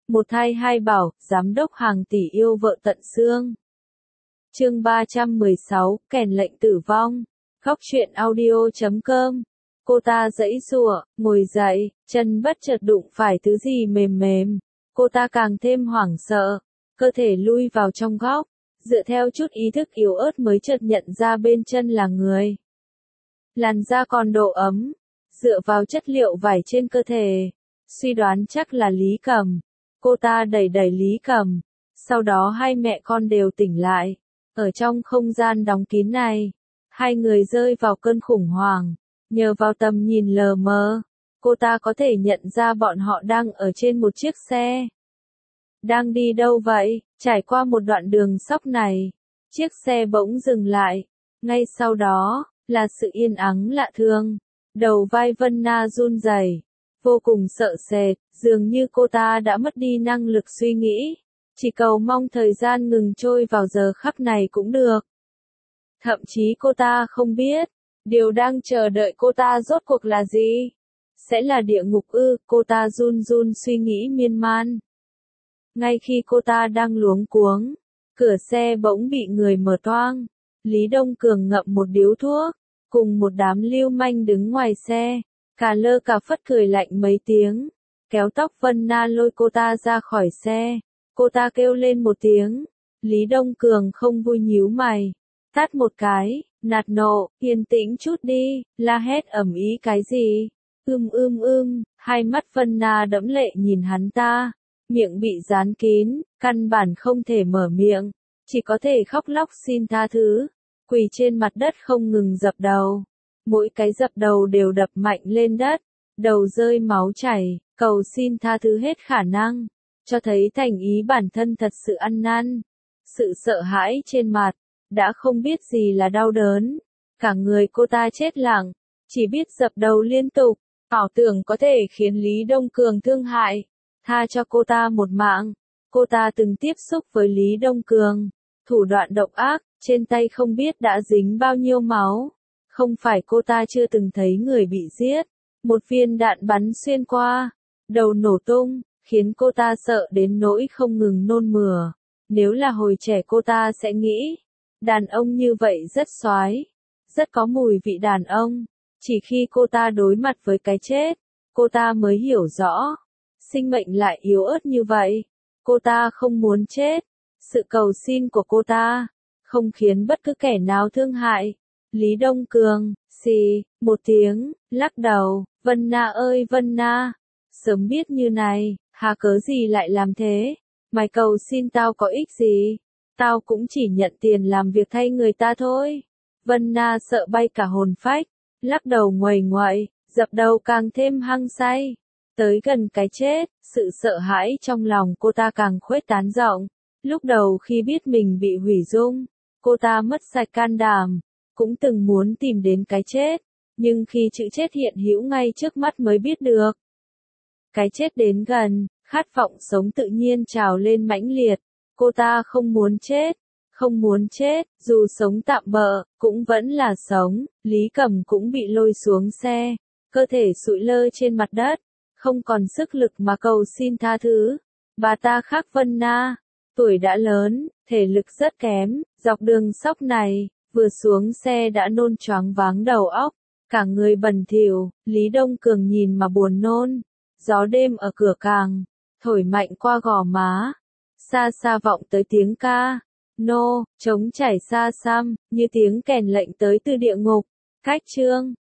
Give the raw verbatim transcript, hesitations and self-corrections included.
Một thai hai bảo, giám đốc hàng tỷ yêu vợ tận xương. Chương ba trăm mười sáu, kèn lệnh tử vong. Góc truyện audio chấm com. Cô ta giãy giụa, ngồi dậy, chân bất chợt đụng phải thứ gì mềm mềm. Cô ta càng thêm hoảng sợ, cơ thể lui vào trong góc, dựa theo chút ý thức yếu ớt mới chợt nhận ra bên chân là người. Làn da còn độ ấm, dựa vào chất liệu vải trên cơ thể, suy đoán chắc là Lý Cầm. Cô ta đẩy đẩy Lý Cầm, sau đó hai mẹ con đều tỉnh lại. Ở trong không gian đóng kín này, hai người rơi vào cơn khủng hoảng, nhờ vào tầm nhìn lờ mờ, cô ta có thể nhận ra bọn họ đang ở trên một chiếc xe. Đang đi đâu vậy? Trải qua một đoạn đường sóc này, chiếc xe bỗng dừng lại, ngay sau đó, là sự yên ắng lạ thường. Đầu vai Vân Na run rẩy, vô cùng sợ sệt, dường như cô ta đã mất đi năng lực suy nghĩ, chỉ cầu mong thời gian ngừng trôi vào giờ khắc này cũng được. Thậm chí cô ta không biết, điều đang chờ đợi cô ta rốt cuộc là gì? Sẽ là địa ngục ư? Cô ta run run suy nghĩ miên man. Ngay khi cô ta đang luống cuống, cửa xe bỗng bị người mở toang. Lý Đông Cường ngậm một điếu thuốc, cùng một đám lưu manh đứng ngoài xe, cả lơ cả phất cười lạnh mấy tiếng, kéo tóc Vân Na lôi cô ta ra khỏi xe. Cô ta kêu lên một tiếng, Lý Đông Cường không vui nhíu mày, tát một cái, nạt nộ, yên tĩnh chút đi, la hét ầm ĩ cái gì? Ưm ưm ưm, hai mắt Vân Na đẫm lệ nhìn hắn ta, miệng bị dán kín, căn bản không thể mở miệng, chỉ có thể khóc lóc xin tha thứ, quỳ trên mặt đất không ngừng dập đầu. Mỗi cái dập đầu đều đập mạnh lên đất, đầu rơi máu chảy, cầu xin tha thứ hết khả năng, cho thấy thành ý bản thân thật sự ăn năn. Sự sợ hãi trên mặt, đã không biết gì là đau đớn, cả người cô ta chết lặng, chỉ biết dập đầu liên tục, ảo tưởng có thể khiến Lý Đông Cường thương hại, tha cho cô ta một mạng. Cô ta từng tiếp xúc với Lý Đông Cường, thủ đoạn độc ác, trên tay không biết đã dính bao nhiêu máu. Không phải cô ta chưa từng thấy người bị giết, một viên đạn bắn xuyên qua, đầu nổ tung, khiến cô ta sợ đến nỗi không ngừng nôn mửa. Nếu là hồi trẻ cô ta sẽ nghĩ, đàn ông như vậy rất xoái, rất có mùi vị đàn ông. Chỉ khi cô ta đối mặt với cái chết, cô ta mới hiểu rõ, sinh mệnh lại yếu ớt như vậy. Cô ta không muốn chết, sự cầu xin của cô ta không khiến bất cứ kẻ nào thương hại. Lý Đông Cường, xì, một tiếng, lắc đầu, Vân Na ơi Vân Na, sớm biết như này, hà cớ gì lại làm thế? Mày cầu xin tao có ích gì? Tao cũng chỉ nhận tiền làm việc thay người ta thôi. Vân Na sợ bay cả hồn phách, lắc đầu nguầy nguậy, dập đầu càng thêm hăng say. Tới gần cái chết, sự sợ hãi trong lòng cô ta càng khuếch tán rộng. Lúc đầu khi biết mình bị hủy dung, cô ta mất sạch can đảm, cũng từng muốn tìm đến cái chết, nhưng khi chữ chết hiện hữu ngay trước mắt mới biết được. Cái chết đến gần, khát vọng sống tự nhiên trào lên mãnh liệt, cô ta không muốn chết, không muốn chết, dù sống tạm bợ, cũng vẫn là sống. Lý Cầm cũng bị lôi xuống xe, cơ thể sụi lơ trên mặt đất, không còn sức lực mà cầu xin tha thứ. Bà ta khác Vân Na, tuổi đã lớn, thể lực rất kém, dọc đường sóc này, vừa xuống xe đã nôn choáng váng đầu óc, cả người bẩn thỉu. Lý Đông Cường nhìn mà buồn nôn. Gió đêm ở cửa càng thổi mạnh qua gò má, xa xa vọng tới tiếng ca nô, trống chảy xa xăm, như tiếng kèn lệnh tới từ địa ngục. Cách chương